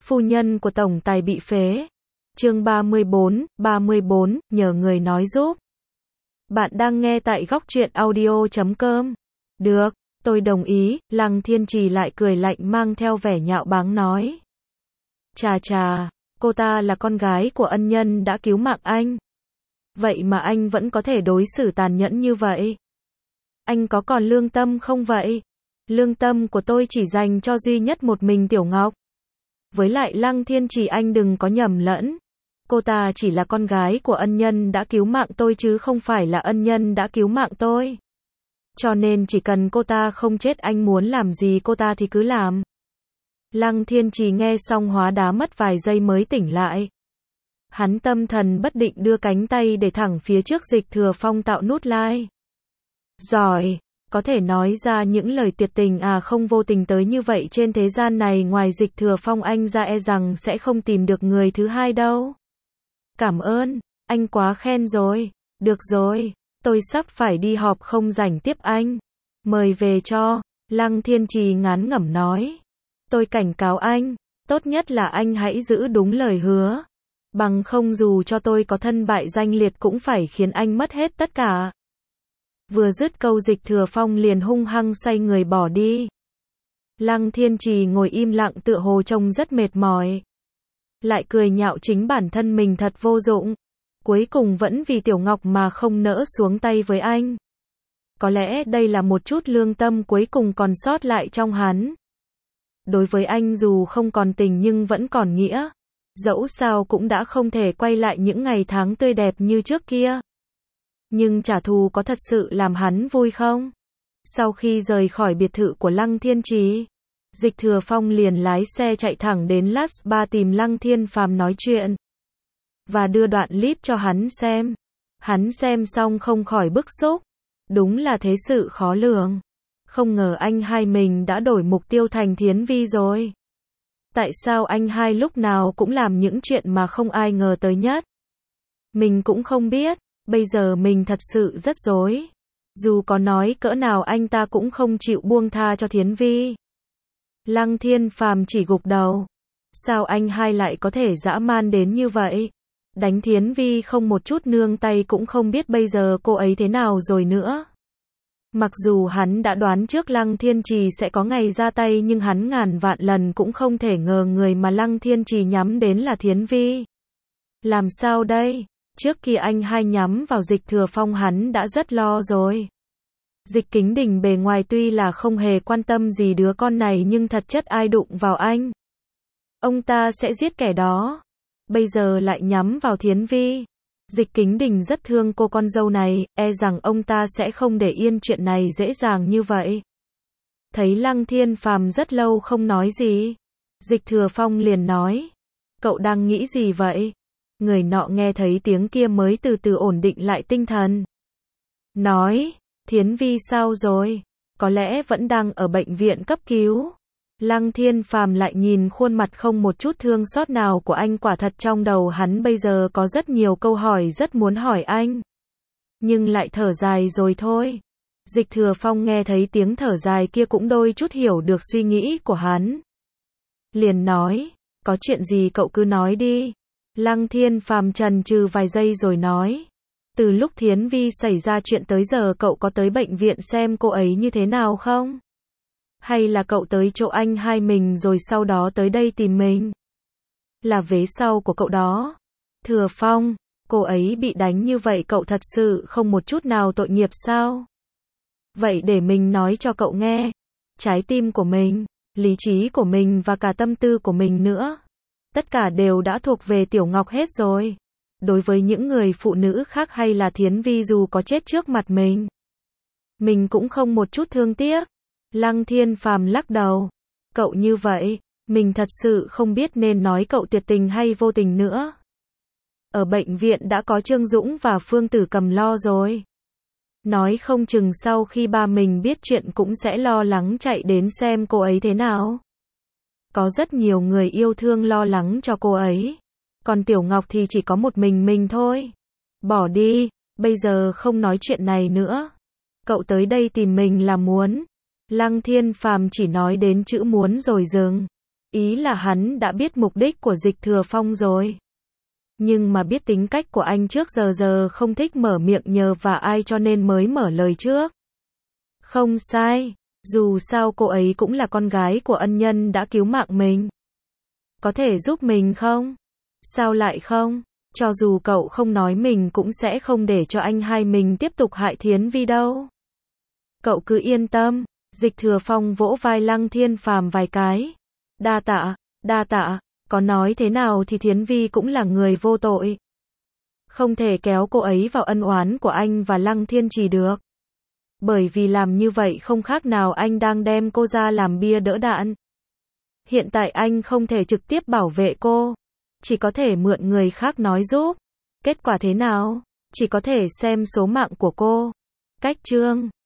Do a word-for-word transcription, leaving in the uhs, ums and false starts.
Phu nhân của tổng tài bị phế. Chương ba mươi bốn, ba mươi bốn, nhờ người nói giúp. Bạn đang nghe tại góc truyện audio chấm com. Được, tôi đồng ý, Lăng Thiên Trì lại cười lạnh mang theo vẻ nhạo báng nói. Chà chà, cô ta là con gái của ân nhân đã cứu mạng anh. Vậy mà anh vẫn có thể đối xử tàn nhẫn như vậy. Anh có còn lương tâm không vậy? Lương tâm của tôi chỉ dành cho duy nhất một mình Tiểu Ngọc. Với lại Lăng Thiên Trì, anh đừng có nhầm lẫn. Cô ta chỉ là con gái của ân nhân đã cứu mạng tôi chứ không phải là ân nhân đã cứu mạng tôi. Cho nên chỉ cần cô ta không chết, anh muốn làm gì cô ta thì cứ làm. Lăng Thiên Trì nghe xong hóa đá mất vài giây mới tỉnh lại. Hắn tâm thần bất định đưa cánh tay để thẳng phía trước Dịch Thừa Phong tạo nút like. Giỏi, có thể nói ra những lời tuyệt tình à không vô tình tới như vậy trên thế gian này, ngoài Dịch Thừa Phong anh ra e rằng sẽ không tìm được người thứ hai đâu. Cảm ơn, anh quá khen rồi. Được rồi, tôi sắp phải đi họp không rảnh tiếp anh. Mời về cho, Lăng Thiên Trì ngán ngẩm nói. Tôi cảnh cáo anh, tốt nhất là anh hãy giữ đúng lời hứa. Bằng không dù cho tôi có thân bại danh liệt cũng phải khiến anh mất hết tất cả. Vừa dứt câu Dịch Thừa Phong liền hung hăng xoay người bỏ đi. Lăng Thiên Trì ngồi im lặng tựa hồ trông rất mệt mỏi. Lại cười nhạo chính bản thân mình thật vô dụng. Cuối cùng vẫn vì Tiểu Ngọc mà không nỡ xuống tay với anh. Có lẽ đây là một chút lương tâm cuối cùng còn sót lại trong hắn. Đối với anh dù không còn tình nhưng vẫn còn nghĩa. Dẫu sao cũng đã không thể quay lại những ngày tháng tươi đẹp như trước kia. Nhưng trả thù có thật sự làm hắn vui không? Sau khi rời khỏi biệt thự của Lăng Thiên Trì, Dịch Thừa Phong liền lái xe chạy thẳng đến Las Ba tìm Lăng Thiên Phàm nói chuyện. Và đưa đoạn clip cho hắn xem. Hắn xem xong không khỏi bức xúc. Đúng là thế sự khó lường. Không ngờ anh hai mình đã đổi mục tiêu thành Thiến Vi rồi. Tại sao anh hai lúc nào cũng làm những chuyện mà không ai ngờ tới nhất? Mình cũng không biết. Bây giờ mình thật sự rất rối. Dù có nói cỡ nào anh ta cũng không chịu buông tha cho Thiến Vi. Lăng Thiên Phàm chỉ gục đầu. Sao anh hai lại có thể dã man đến như vậy? Đánh Thiến Vi không một chút nương tay, cũng không biết bây giờ cô ấy thế nào rồi nữa. Mặc dù hắn đã đoán trước Lăng Thiên Trì sẽ có ngày ra tay, nhưng hắn ngàn vạn lần cũng không thể ngờ người mà Lăng Thiên Trì nhắm đến là Thiến Vi. Làm sao đây? Trước khi anh hai nhắm vào Dịch Thừa Phong hắn đã rất lo rồi. Dịch Kính Đình bề ngoài tuy là không hề quan tâm gì đứa con này nhưng thật chất ai đụng vào anh, ông ta sẽ giết kẻ đó. Bây giờ lại nhắm vào Thiến Vi. Dịch Kính Đình rất thương cô con dâu này, e rằng ông ta sẽ không để yên chuyện này dễ dàng như vậy. Thấy Lăng Thiên Phàm rất lâu không nói gì, Dịch Thừa Phong liền nói. Cậu đang nghĩ gì vậy? Người nọ nghe thấy tiếng kia mới từ từ ổn định lại tinh thần. Nói, Thiến Vi sao rồi? Có lẽ vẫn đang ở bệnh viện cấp cứu. Lăng Thiên Phàm lại nhìn khuôn mặt không một chút thương xót nào của anh, quả thật trong đầu hắn bây giờ có rất nhiều câu hỏi rất muốn hỏi anh. Nhưng lại thở dài rồi thôi. Dịch Thừa Phong nghe thấy tiếng thở dài kia cũng đôi chút hiểu được suy nghĩ của hắn. Liền nói, có chuyện gì cậu cứ nói đi. Lăng Thiên Phàm chần chừ vài giây rồi nói. Từ lúc Thiến Vi xảy ra chuyện tới giờ cậu có tới bệnh viện xem cô ấy như thế nào không? Hay là cậu tới chỗ anh hai mình rồi sau đó tới đây tìm mình? Là vế sau của cậu đó. Thừa Phong, cô ấy bị đánh như vậy cậu thật sự không một chút nào tội nghiệp sao? Vậy để mình nói cho cậu nghe. Trái tim của mình, lý trí của mình và cả tâm tư của mình nữa. Tất cả đều đã thuộc về Tiểu Ngọc hết rồi. Đối với những người phụ nữ khác hay là Thiến Vi dù có chết trước mặt mình, mình cũng không một chút thương tiếc. Lăng Thiên Phàm lắc đầu. Cậu như vậy, mình thật sự không biết nên nói cậu tuyệt tình hay vô tình nữa. Ở bệnh viện đã có Trương Dũng và Phương Tử Cầm lo rồi. Nói không chừng sau khi ba mình biết chuyện cũng sẽ lo lắng chạy đến xem cô ấy thế nào. Có rất nhiều người yêu thương lo lắng cho cô ấy. Còn Tiểu Ngọc thì chỉ có một mình mình thôi. Bỏ đi, bây giờ không nói chuyện này nữa. Cậu tới đây tìm mình là muốn. Lăng Thiên Phàm chỉ nói đến chữ muốn rồi dừng. Ý là hắn đã biết mục đích của Dịch Thừa Phong rồi. Nhưng mà biết tính cách của anh trước giờ giờ không thích mở miệng nhờ và ai cho nên mới mở lời trước. Không sai, dù sao cô ấy cũng là con gái của ân nhân đã cứu mạng mình. Có thể giúp mình không? Sao lại không? Cho dù cậu không nói mình cũng sẽ không để cho anh hai mình tiếp tục hại Thiến Vi đâu. Cậu cứ yên tâm. Dịch Thừa Phong vỗ vai Lăng Thiên Phàm vài cái. Đa tạ, đa tạ, có nói thế nào thì Thiến Vi cũng là người vô tội. Không thể kéo cô ấy vào ân oán của anh và Lăng Thiên Trì được. Bởi vì làm như vậy không khác nào anh đang đem cô ra làm bia đỡ đạn. Hiện tại anh không thể trực tiếp bảo vệ cô. Chỉ có thể mượn người khác nói giúp. Kết quả thế nào? Chỉ có thể xem số mạng của cô. Cách chương